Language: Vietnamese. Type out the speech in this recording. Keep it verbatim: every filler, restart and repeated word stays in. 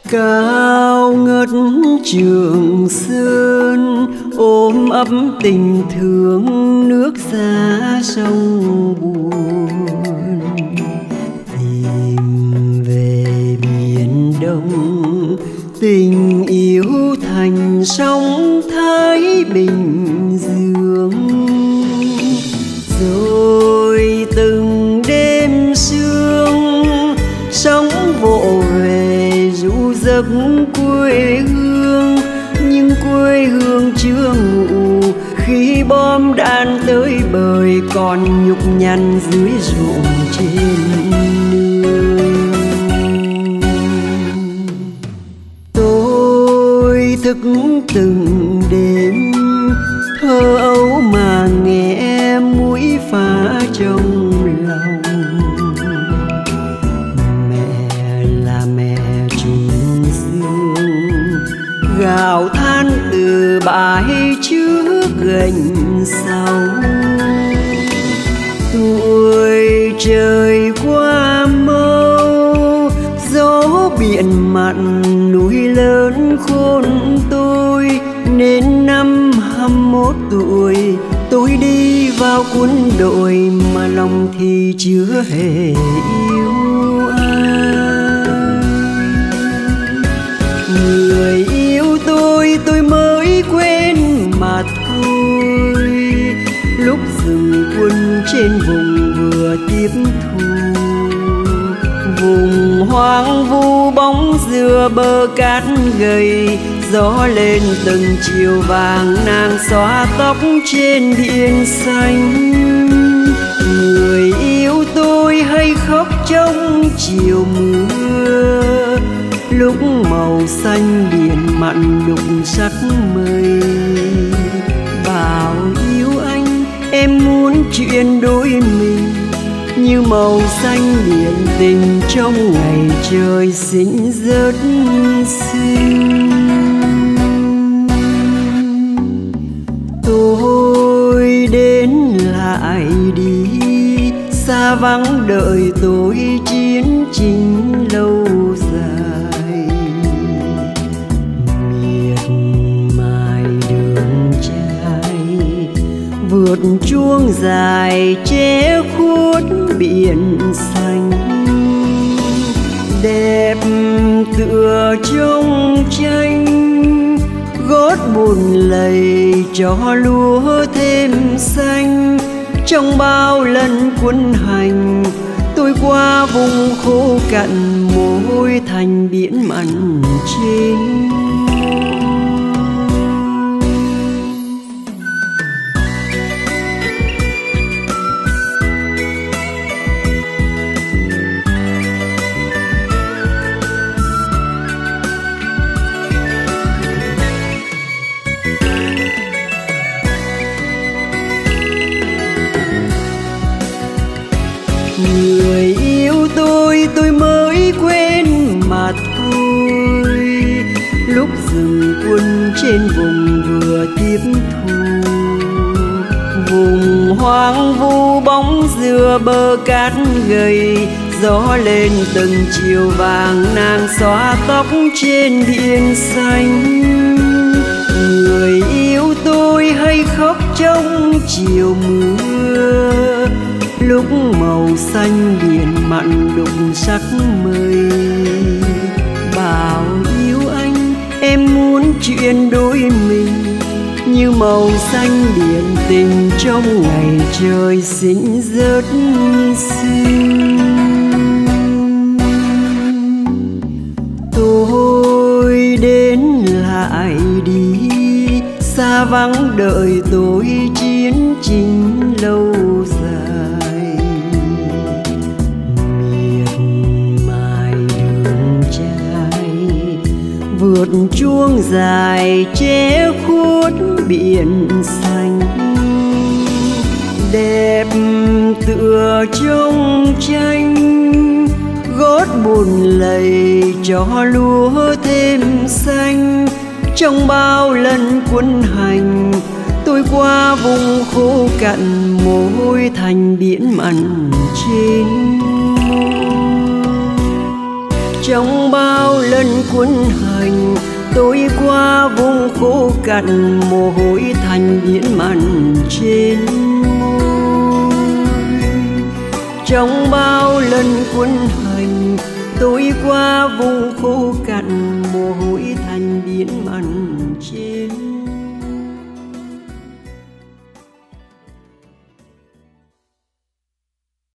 Cao ngất Trường Sơn ôm ấp tình thương nước xa sông buồn, tìm về biển Đông tình yêu thành sông Thái Bình Dương. Rồi từng đêm sương sóng vỗ về ru giấc quê hương, nhưng quê hương chưa ngủ khi bom đạn tới bời còn nhục nhằn dưới ruộng trên nương. Tôi thức từng đêm thơ ấu mà nghe mũi phá trong lòng. Mẹ là mẹ trùng dương, gào than từ bãi trước gành sau. Tuổi trời qua mau, gió biển mặn núi lớn khôn tôi, nên năm hăm mốt tuổi tôi đi vào quân đội mà lòng thì chưa hề yêu ai. Người yêu tôi tôi mới quên mà thôi, lúc dừng quân trên vùng vừa tiếp thu. Vùng hoang vu bóng dừa bờ cát gầy, gió lên từng chiều vàng nàng xóa tóc trên biển xanh. Người yêu tôi hay khóc trong chiều mưa, lúc màu xanh biển mặn đục sắc mây. Bảo yêu anh em muốn chuyện đôi mình, như màu xanh biển tình trong ngày trời xinh rất xinh. Tôi đến lại đi, xa vắng đợi tôi chiến chính lâu dài. Miệt mài đường trai vượt chuông dài che khuất biển xanh. Đẹp tựa trong tranh, gót bùn lầy cho lúa thêm xanh. Trong bao lần quân hành tôi qua vùng khô cằn, mồ hôi thành biển mặn trên. Người yêu tôi tôi mới quên mà thôi, lúc dừng quân trên vùng vừa tiếp thu. Vùng hoang vu bóng dừa bờ cát gầy, gió lên từng chiều vàng nàng xóa tóc trên biển xanh. Người yêu tôi hay khóc trong chiều mưa, lúc màu xanh biển mặn đục sắc mây. Bảo yêu anh em muốn chuyện đôi mình, như màu xanh biển tình trong ngày trời xinh rất xinh. Tôi đến lại đi, xa vắng đợi tôi chiến chính lâu dài. Miệt mài đường trai vượt chuông dài che khuất biển xanh. Đẹp tựa trong tranh, gót bùn lầy cho lúa thêm xanh. Trong bao lần quân hành tôi qua vùng khô cằn, mồ hôi thành biển mặn trên. Trong bao lần quân hành tôi qua vùng khô cằn, mồ hôi thành biển mặn trên môi. Trong bao lần quân hành tôi qua vùng khô cằn, mồ hôi thành biển mặn trên